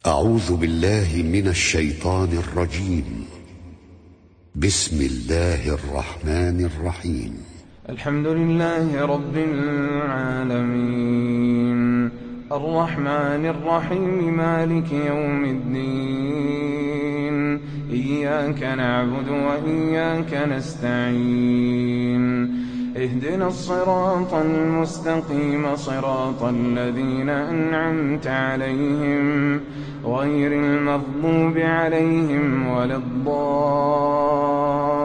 أعوذ بالله من الشيطان الرجيم. بسم الله الرحمن الرحيم. الحمد لله رب العالمين، الرحمن الرحيم، مالك يوم الدين. إياك نعبد وإياك نستعين. اهدنا الصراط المستقيم، صراط الذين أنعمت عليهم غير المغضوب عليهم ولا الضالين.